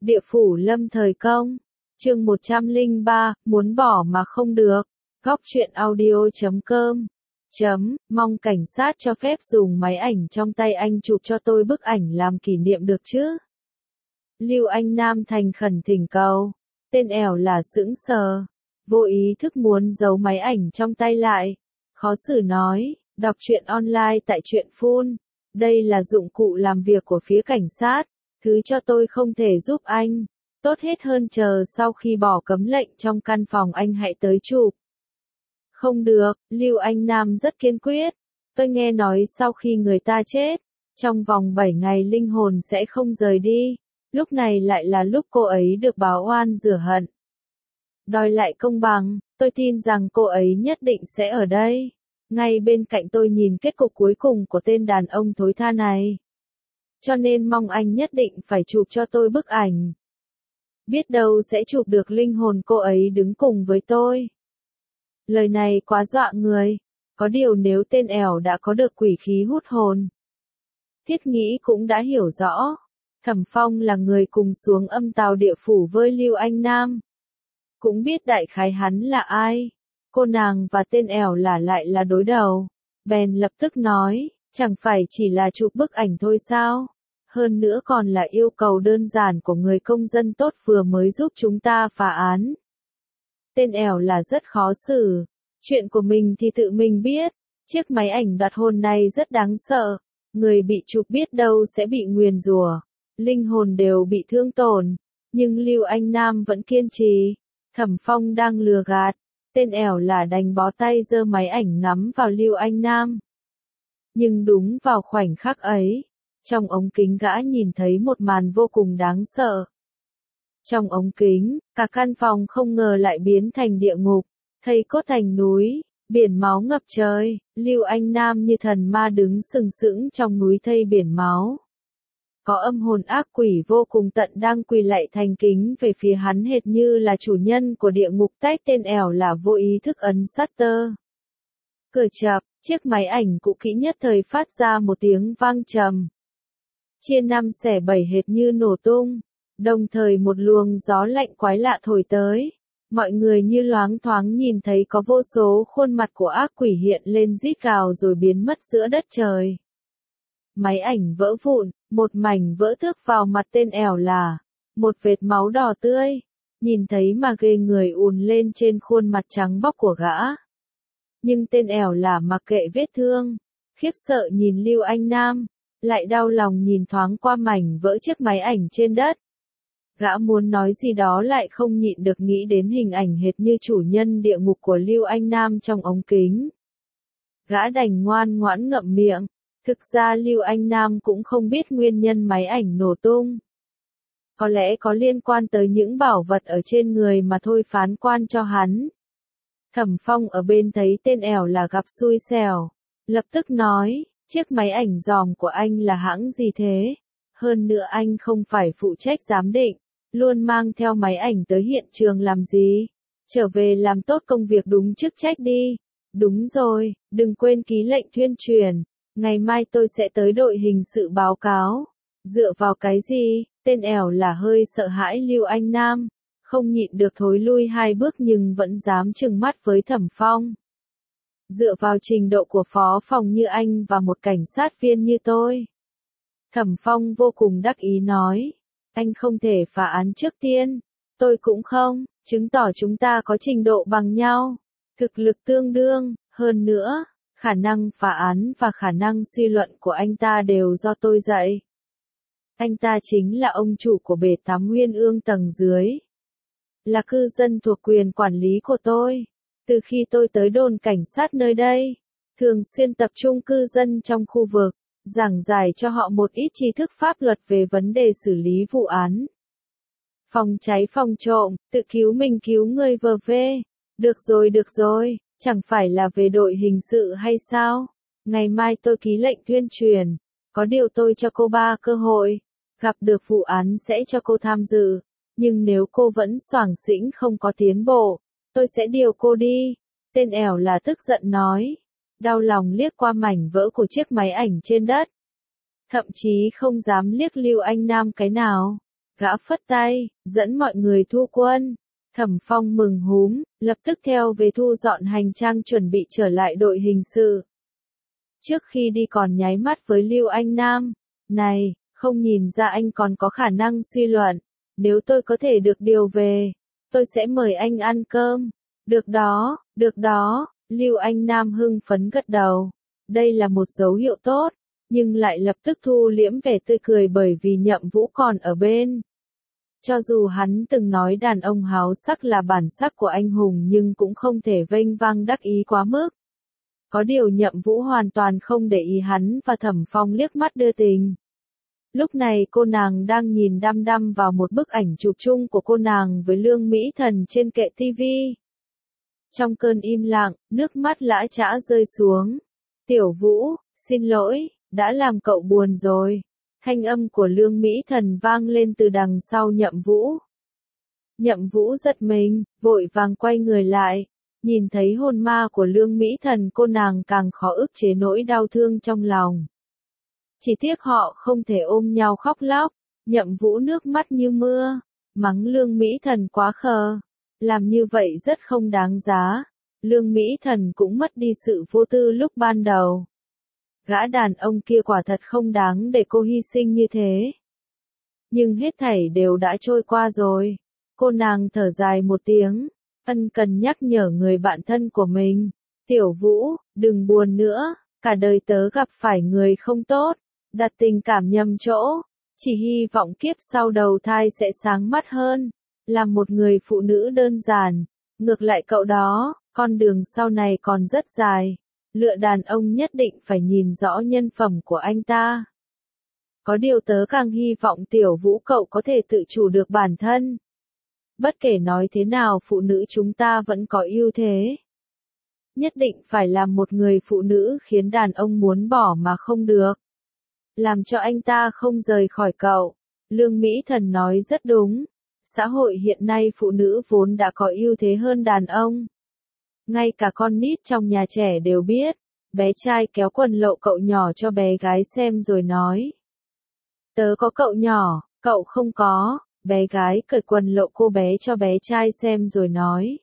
Địa phủ lâm thời công. Chương 103, muốn bỏ mà không được. Góc truyện audio.com. Mong cảnh sát cho phép dùng máy ảnh trong tay anh chụp cho tôi bức ảnh làm kỷ niệm được chứ? Lưu Anh Nam thành khẩn thỉnh cầu. Tên ẻo là sững sờ. Vô ý thức muốn giấu máy ảnh trong tay lại. Khó xử nói, đọc truyện online tại truyện Phun. Đây là dụng cụ làm việc của phía cảnh sát. Thứ cho tôi không thể giúp anh. Tốt hết hơn chờ sau khi bỏ cấm lệnh trong căn phòng anh hãy tới chụp. Không được, Lưu Anh Nam rất kiên quyết. Tôi nghe nói sau khi người ta chết, trong vòng 7 ngày linh hồn sẽ không rời đi. Lúc này lại là lúc cô ấy được báo oan rửa hận. Đòi lại công bằng, tôi tin rằng cô ấy nhất định sẽ ở đây. Ngay bên cạnh tôi nhìn kết cục cuối cùng của tên đàn ông thối tha này. Cho nên mong anh nhất định phải chụp cho tôi bức ảnh. Biết đâu sẽ chụp được linh hồn cô ấy đứng cùng với tôi. Lời này quá dọa người. Có điều nếu tên ẻo đã có được quỷ khí hút hồn. Thiết nghĩ cũng đã hiểu rõ. Thẩm Phong là người cùng xuống âm tào địa phủ với Lưu Anh Nam. Cũng biết đại khái hắn là ai. Cô nàng và tên ẻo lại là đối đầu. Bèn lập tức nói, chẳng phải chỉ là chụp bức ảnh thôi sao? Hơn nữa còn là yêu cầu đơn giản của người công dân tốt vừa mới giúp chúng ta phá án. Tên ẻo là rất khó xử. Chuyện của mình thì tự mình biết. Chiếc máy ảnh đoạt hồn này rất đáng sợ. Người bị chụp biết đâu sẽ bị nguyền rủa. Linh hồn đều bị thương tổn. Nhưng Lưu Anh Nam vẫn kiên trì. Thẩm Phong đang lừa gạt. Tên ẻo là đành bó tay giơ máy ảnh ngắm vào Lưu Anh Nam. Nhưng đúng vào khoảnh khắc ấy, trong ống kính gã nhìn thấy một màn vô cùng đáng sợ. Trong ống kính, cả căn phòng không ngờ lại biến thành địa ngục, thây cốt thành núi, biển máu ngập trời, Lưu Anh Nam như thần ma đứng sừng sững trong núi thây biển máu. Có âm hồn ác quỷ vô cùng tận đang quỳ lạy thành kính về phía hắn hệt như là chủ nhân của địa ngục. Tách tên ẻo là vô ý thức ấn shutter. Cửa chập, chiếc máy ảnh cũ kỹ nhất thời phát ra một tiếng vang trầm. Chia năm xẻ bảy hệt như nổ tung. Đồng thời một luồng gió lạnh quái lạ thổi tới. Mọi người như loáng thoáng nhìn thấy có vô số khuôn mặt của ác quỷ hiện lên rít gào rồi biến mất giữa đất trời. Máy ảnh vỡ vụn, một mảnh vỡ thước vào mặt tên ẻo là một vệt máu đỏ tươi. Nhìn thấy mà ghê người ùn lên trên khuôn mặt trắng bóc của gã. Nhưng tên ẻo là mặc kệ vết thương. Khiếp sợ nhìn Lưu Anh Nam. Lại đau lòng nhìn thoáng qua mảnh vỡ chiếc máy ảnh trên đất. Gã muốn nói gì đó lại không nhịn được nghĩ đến hình ảnh hệt như chủ nhân địa ngục của Lưu Anh Nam trong ống kính. Gã đành ngoan ngoãn ngậm miệng. Thực ra Lưu Anh Nam cũng không biết nguyên nhân máy ảnh nổ tung. Có lẽ có liên quan tới những bảo vật ở trên người mà thôi phán quan cho hắn. Thẩm Phong ở bên thấy tên ẻo là gặp xui xẻo. Lập tức nói, chiếc máy ảnh dòm của anh là hãng gì thế? Hơn nữa anh không phải phụ trách giám định. Luôn mang theo máy ảnh tới hiện trường làm gì? Trở về làm tốt công việc đúng chức trách đi. Đúng rồi, đừng quên ký lệnh tuyên truyền. Ngày mai tôi sẽ tới đội hình sự báo cáo. Dựa vào cái gì? Tên ẻo là hơi sợ hãi Lưu Anh Nam. Không nhịn được thối lui 2 bước nhưng vẫn dám trừng mắt với Thẩm Phong. Dựa vào trình độ của phó phòng như anh và một cảnh sát viên như tôi. Thẩm Phong vô cùng đắc ý nói. Anh không thể phá án trước tiên. Tôi cũng không, chứng tỏ chúng ta có trình độ bằng nhau. Thực lực tương đương, hơn nữa. Khả năng phá án và khả năng suy luận của anh ta đều do tôi dạy. Anh ta chính là ông chủ của bể tắm Nguyên Ương tầng dưới. Là cư dân thuộc quyền quản lý của tôi. Từ khi tôi tới đồn cảnh sát nơi đây, thường xuyên tập trung cư dân trong khu vực, giảng giải cho họ một ít tri thức pháp luật về vấn đề xử lý vụ án. Phòng cháy phòng trộm, tự cứu mình cứu người vờ vê. Được rồi. Chẳng phải là về đội hình sự hay sao? Ngày mai tôi ký lệnh tuyên truyền. Có điều tôi cho cô 3 cơ hội. Gặp được vụ án sẽ cho cô tham dự. Nhưng nếu cô vẫn xoảng xĩnh không có tiến bộ, tôi sẽ điều cô đi. Tên ẻo là tức giận nói. Đau lòng liếc qua mảnh vỡ của chiếc máy ảnh trên đất. Thậm chí không dám liếc Lưu Anh Nam cái nào. Gã phất tay, dẫn mọi người thu quân. Thẩm Phong mừng húm, lập tức theo về thu dọn hành trang chuẩn bị trở lại đội hình sự. Trước khi đi còn nháy mắt với Lưu Anh Nam. Này, không nhìn ra anh còn có khả năng suy luận. Nếu tôi có thể được điều về, tôi sẽ mời anh ăn cơm. Được đó, Lưu Anh Nam hưng phấn gật đầu. Đây là một dấu hiệu tốt, nhưng lại lập tức thu liễm vẻ tươi cười bởi vì Nhậm Vũ còn ở bên. Cho dù hắn từng nói đàn ông háo sắc là bản sắc của anh hùng nhưng cũng không thể vênh vang đắc ý quá mức. Có điều Nhậm Vũ hoàn toàn không để ý hắn và Thẩm Phong liếc mắt đưa tình. Lúc này cô nàng đang nhìn đăm đăm vào một bức ảnh chụp chung của cô nàng với Lương Mỹ Thần trên kệ tivi. Trong cơn im lặng, nước mắt lã chã rơi xuống. Tiểu Vũ, xin lỗi, đã làm cậu buồn rồi. Thanh âm của Lương Mỹ Thần vang lên từ đằng sau Nhậm Vũ. Nhậm Vũ giật mình, vội vàng quay người lại. Nhìn thấy hồn ma của Lương Mỹ Thần cô nàng càng khó ức chế nỗi đau thương trong lòng. Chỉ tiếc họ không thể ôm nhau khóc lóc. Nhậm Vũ nước mắt như mưa, mắng Lương Mỹ Thần quá khờ. Làm như vậy rất không đáng giá. Lương Mỹ Thần cũng mất đi sự vô tư lúc ban đầu. Gã đàn ông kia quả thật không đáng để cô hy sinh như thế. Nhưng hết thảy đều đã trôi qua rồi. Cô nàng thở dài một tiếng, ân cần nhắc nhở người bạn thân của mình. Tiểu Vũ, đừng buồn nữa, cả đời tớ gặp phải người không tốt, đặt tình cảm nhầm chỗ. Chỉ hy vọng kiếp sau đầu thai sẽ sáng mắt hơn. Làm một người phụ nữ đơn giản. Ngược lại cậu đó, con đường sau này còn rất dài. Lựa đàn ông nhất định phải nhìn rõ nhân phẩm của anh ta. Có điều tớ càng hy vọng Tiểu Vũ cậu có thể tự chủ được bản thân. Bất kể nói thế nào phụ nữ chúng ta vẫn có ưu thế. Nhất định phải làm một người phụ nữ khiến đàn ông muốn bỏ mà không được. Làm cho anh ta không rời khỏi cậu. Lương Mỹ Thần nói rất đúng. Xã hội hiện nay phụ nữ vốn đã có ưu thế hơn đàn ông. Ngay cả con nít trong nhà trẻ đều biết. Bé trai kéo quần lộ cậu nhỏ cho bé gái xem rồi nói. Tớ có cậu nhỏ, cậu không có. Bé gái cởi quần lộ cô bé cho bé trai xem rồi nói.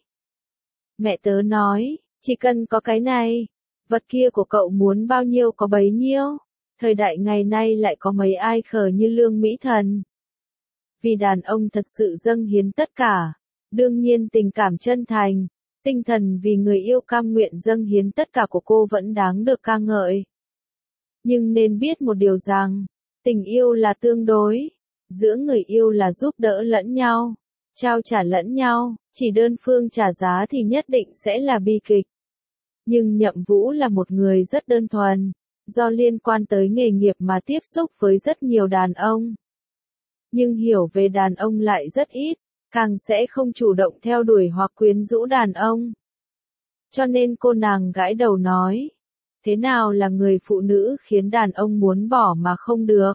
Mẹ tớ nói, chỉ cần có cái này, vật kia của cậu muốn bao nhiêu có bấy nhiêu. Thời đại ngày nay lại có mấy ai khờ như Lương Mỹ Thần. Vì đàn ông thật sự dâng hiến tất cả. Đương nhiên tình cảm chân thành, tinh thần vì người yêu cam nguyện dâng hiến tất cả của cô vẫn đáng được ca ngợi. Nhưng nên biết một điều rằng, tình yêu là tương đối. Giữa người yêu là giúp đỡ lẫn nhau, trao trả lẫn nhau, chỉ đơn phương trả giá thì nhất định sẽ là bi kịch. Nhưng Nhậm Vũ là một người rất đơn thuần, do liên quan tới nghề nghiệp mà tiếp xúc với rất nhiều đàn ông. Nhưng hiểu về đàn ông lại rất ít, càng sẽ không chủ động theo đuổi hoặc quyến rũ đàn ông. Cho nên cô nàng gãi đầu nói, thế nào là người phụ nữ khiến đàn ông muốn bỏ mà không được?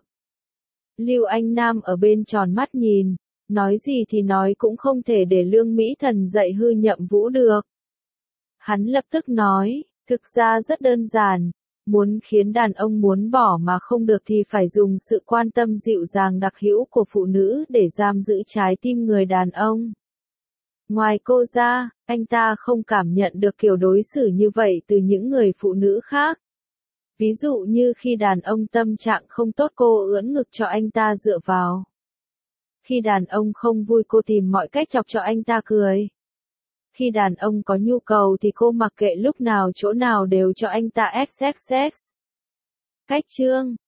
Lưu Anh Nam ở bên tròn mắt nhìn, nói gì thì nói cũng không thể để Lương Mỹ Thần dạy hư Nhậm Vũ được. Hắn lập tức nói, thực ra rất đơn giản, muốn khiến đàn ông muốn bỏ mà không được thì phải dùng sự quan tâm dịu dàng đặc hữu của phụ nữ để giam giữ trái tim người đàn ông. Ngoài cô ra, anh ta không cảm nhận được kiểu đối xử như vậy từ những người phụ nữ khác. Ví dụ như khi đàn ông tâm trạng không tốt cô ưỡn ngực cho anh ta dựa vào. Khi đàn ông không vui cô tìm mọi cách chọc cho anh ta cười. Khi đàn ông có nhu cầu thì cô mặc kệ lúc nào chỗ nào đều cho anh ta XXX. Cách chương